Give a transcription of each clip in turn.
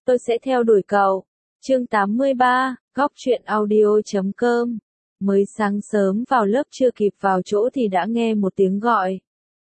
tôi sẽ theo đuổi cậu. Chương 83, góc truyện audio.com. Mới sáng sớm vào lớp chưa kịp vào chỗ thì đã nghe một tiếng gọi.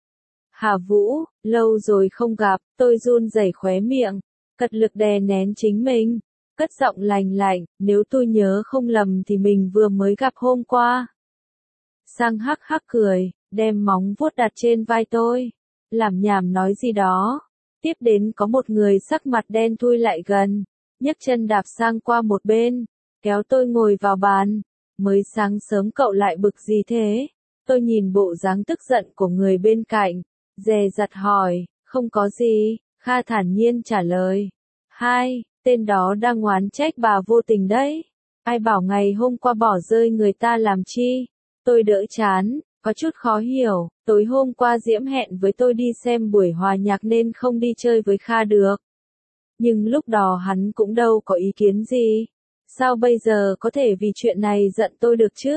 Hà Vũ, lâu rồi không gặp, tôi run rẩy khóe miệng, cật lực đè nén chính mình, cất giọng lành lạnh, nếu tôi nhớ không lầm thì mình vừa mới gặp hôm qua. Sang hắc hắc cười, đem móng vuốt đặt trên vai tôi, làm nhảm nói gì đó. Tiếp đến có một người sắc mặt đen thui lại gần, nhấc chân đạp sang qua một bên, kéo tôi ngồi vào bàn. Mới sáng sớm cậu lại bực gì thế? Tôi nhìn bộ dáng tức giận của người bên cạnh, dè dặt hỏi, không có gì, Kha thản nhiên trả lời. Hai, tên đó đang oán trách bà vô tình đấy. Ai bảo ngày hôm qua bỏ rơi người ta làm chi? Tôi đỡ chán, có chút khó hiểu, tối hôm qua Diễm hẹn với tôi đi xem buổi hòa nhạc nên không đi chơi với Kha được. Nhưng lúc đó hắn cũng đâu có ý kiến gì. Sao bây giờ có thể vì chuyện này giận tôi được chứ?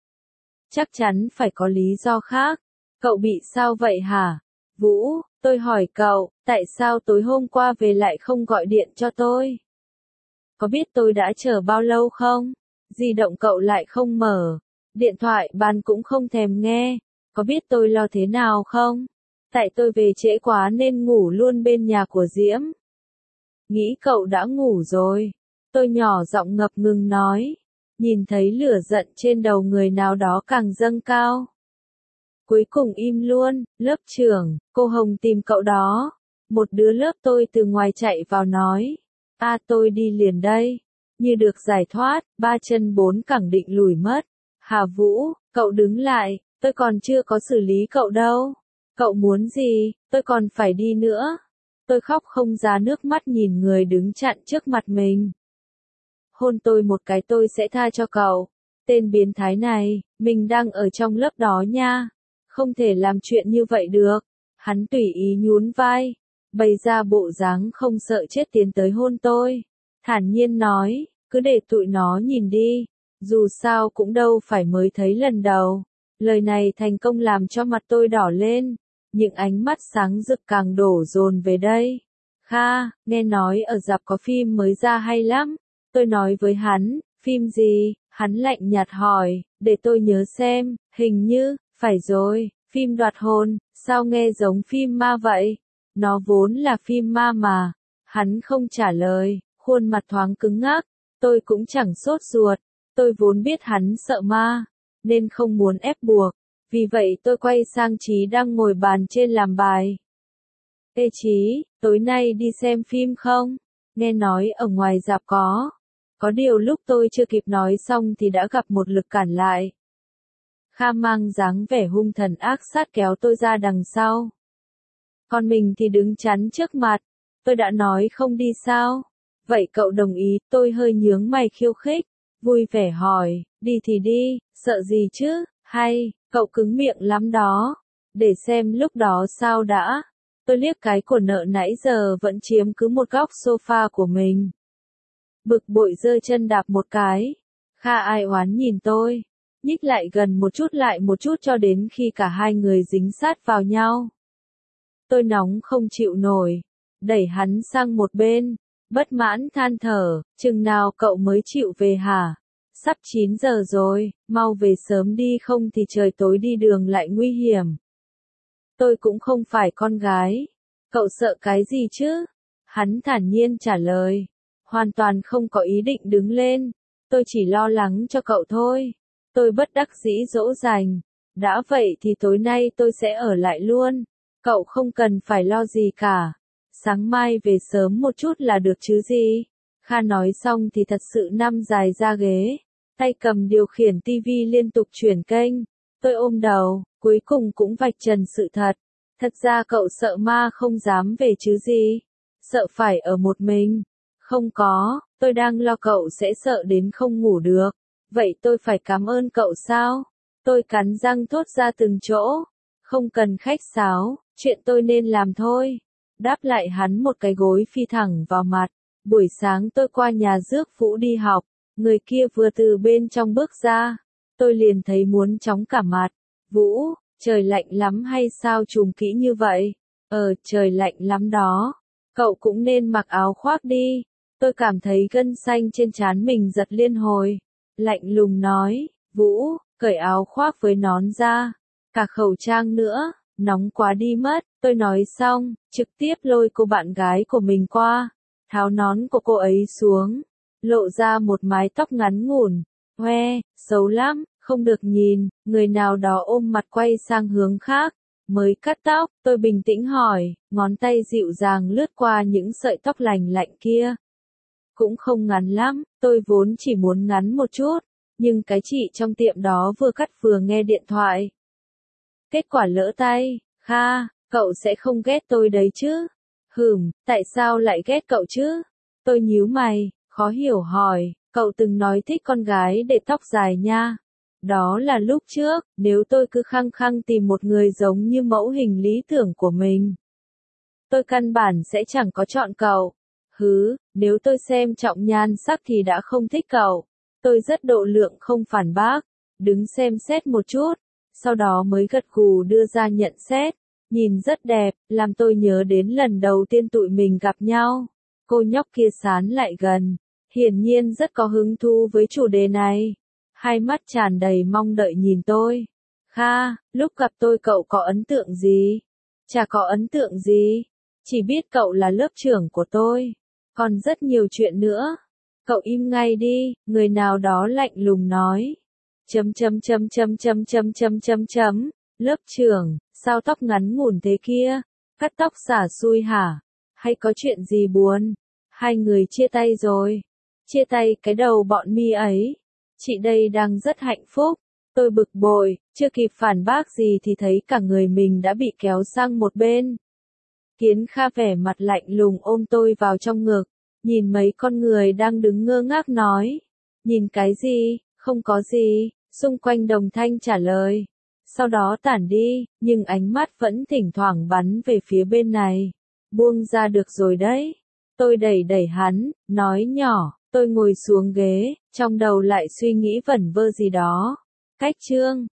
Chắc chắn phải có lý do khác. Cậu bị sao vậy hả? Vũ, tôi hỏi cậu, tại sao tối hôm qua về lại không gọi điện cho tôi? Có biết tôi đã chờ bao lâu không? Di động cậu lại không mở. Điện thoại bàn cũng không thèm nghe. Có biết tôi lo thế nào không? Tại tôi về trễ quá nên ngủ luôn bên nhà của Diễm. Nghĩ cậu đã ngủ rồi. Tôi nhỏ giọng ngập ngừng nói. Nhìn thấy lửa giận trên đầu người nào đó càng dâng cao. Cuối cùng im luôn, lớp trưởng, cô Hồng tìm cậu đó. Một đứa lớp tôi từ ngoài chạy vào nói. Tôi đi liền đây. Như được giải thoát, 3 chân 4 cẳng định lùi mất. Hà Vũ, cậu đứng lại, tôi còn chưa có xử lý cậu đâu. Cậu muốn gì, tôi còn phải đi nữa. Tôi khóc không ra nước mắt nhìn người đứng chặn trước mặt mình. Hôn tôi một cái tôi sẽ tha cho cậu. Tên biến thái này, mình đang ở trong lớp đó nha. Không thể làm chuyện như vậy được. Hắn tùy ý nhún vai, bày ra bộ dáng không sợ chết tiến tới hôn tôi. Thản nhiên nói, cứ để tụi nó nhìn đi. Dù sao cũng đâu phải mới thấy lần đầu. Lời này thành công làm cho mặt tôi đỏ lên. Những ánh mắt sáng rực càng đổ dồn về đây. Kha, nghe nói ở rạp có phim mới ra hay lắm. Tôi nói với hắn, phim gì? Hắn lạnh nhạt hỏi, để tôi nhớ xem, hình như, phải rồi, phim đoạt hồn, sao nghe giống phim ma vậy? Nó vốn là phim ma mà. Hắn không trả lời, khuôn mặt thoáng cứng ngắc. Tôi cũng chẳng sốt ruột. Tôi vốn biết hắn sợ ma, nên không muốn ép buộc. Vì vậy tôi quay sang Chí đang ngồi bàn trên làm bài. Ê Chí, tối nay đi xem phim không? Nghe nói ở ngoài rạp có. Có điều lúc tôi chưa kịp nói xong thì đã gặp một lực cản lại. Kha mang dáng vẻ hung thần ác sát kéo tôi ra đằng sau. Còn mình thì đứng chắn trước mặt. Tôi đã nói không đi sao? Vậy cậu đồng ý, tôi hơi nhướng mày khiêu khích. Vui vẻ hỏi, đi thì đi, sợ gì chứ, hay, cậu cứng miệng lắm đó. Để xem lúc đó sao đã. Tôi liếc cái của nợ nãy giờ vẫn chiếm cứ một góc sofa của mình. Bực bội giơ chân đạp một cái. Kha ai oán nhìn tôi, nhích lại gần một chút cho đến khi cả hai người dính sát vào nhau. Tôi nóng không chịu nổi, đẩy hắn sang một bên, bất mãn than thở, chừng nào cậu mới chịu về hả? Sắp 9 giờ rồi, mau về sớm đi không thì trời tối đi đường lại nguy hiểm. Tôi cũng không phải con gái. Cậu sợ cái gì chứ? Hắn thản nhiên trả lời. Hoàn toàn không có ý định đứng lên. Tôi chỉ lo lắng cho cậu thôi. Tôi bất đắc dĩ dỗ dành. Đã vậy thì tối nay tôi sẽ ở lại luôn. Cậu không cần phải lo gì cả. Sáng mai về sớm một chút là được chứ gì. Kha nói xong thì thật sự nằm dài ra ghế. Tay cầm điều khiển tivi liên tục chuyển kênh. Tôi ôm đầu, cuối cùng cũng vạch trần sự thật. Thật ra cậu sợ ma không dám về chứ gì. Sợ phải ở một mình. Không có, tôi đang lo cậu sẽ sợ đến không ngủ được. Vậy tôi phải cảm ơn cậu sao? Tôi cắn răng thốt ra từng chỗ. Không cần khách sáo, chuyện tôi nên làm thôi. Đáp lại hắn một cái gối phi thẳng vào mặt. Buổi sáng tôi qua nhà rước Vũ đi học. Người kia vừa từ bên trong bước ra. Tôi liền thấy muốn chóng cả mặt. Vũ, trời lạnh lắm hay sao trùm kỹ như vậy? Trời lạnh lắm đó. Cậu cũng nên mặc áo khoác đi. Tôi cảm thấy gân xanh trên trán mình giật liên hồi. Lạnh lùng nói, Vũ, cởi áo khoác với nón ra. Cả khẩu trang nữa, nóng quá đi mất. Tôi nói xong, trực tiếp lôi cô bạn gái của mình qua. Tháo nón của cô ấy xuống. Lộ ra một mái tóc ngắn ngủn. Hoe, xấu lắm, không được nhìn. Người nào đó ôm mặt quay sang hướng khác. Mới cắt tóc, tôi bình tĩnh hỏi, ngón tay dịu dàng lướt qua những sợi tóc lành lạnh kia. Cũng không ngắn lắm, tôi vốn chỉ muốn ngắn một chút, nhưng cái chị trong tiệm đó vừa cắt vừa nghe điện thoại. Kết quả lỡ tay, Kha, cậu sẽ không ghét tôi đấy chứ? Tại sao lại ghét cậu chứ? Tôi nhíu mày, khó hiểu hỏi, cậu từng nói thích con gái để tóc dài nha. Đó là lúc trước, nếu tôi cứ khăng khăng tìm một người giống như mẫu hình lý tưởng của mình, tôi căn bản sẽ chẳng có chọn cậu. Nếu tôi xem trọng nhan sắc thì đã không thích cậu. Tôi rất độ lượng không phản bác, đứng xem xét một chút, sau đó mới gật gù đưa ra nhận xét. Nhìn rất đẹp, làm tôi nhớ đến lần đầu tiên tụi mình gặp nhau. Cô nhóc kia sán lại gần, hiển nhiên rất có hứng thú với chủ đề này. Hai mắt tràn đầy mong đợi nhìn tôi. Kha, lúc gặp tôi cậu có ấn tượng gì? Chả có ấn tượng gì. Chỉ biết cậu là lớp trưởng của tôi. Còn rất nhiều chuyện nữa. Cậu im ngay đi, người nào đó lạnh lùng nói. Lớp trưởng, sao tóc ngắn ngủn thế kia? Cắt tóc xả xui hả? Hay có chuyện gì buồn? Hai người chia tay rồi. Chia tay cái đầu bọn mi ấy. Chị đây đang rất hạnh phúc. Tôi bực bội, chưa kịp phản bác gì thì thấy cả người mình đã bị kéo sang một bên. Kiến Kha vẻ mặt lạnh lùng ôm tôi vào trong ngực, nhìn mấy con người đang đứng ngơ ngác nói. Nhìn cái gì, không có gì, xung quanh đồng thanh trả lời. Sau đó tản đi, nhưng ánh mắt vẫn thỉnh thoảng bắn về phía bên này. Buông ra được rồi đấy. Tôi đẩy đẩy hắn, nói nhỏ, tôi ngồi xuống ghế, trong đầu lại suy nghĩ vẩn vơ gì đó. Cách chương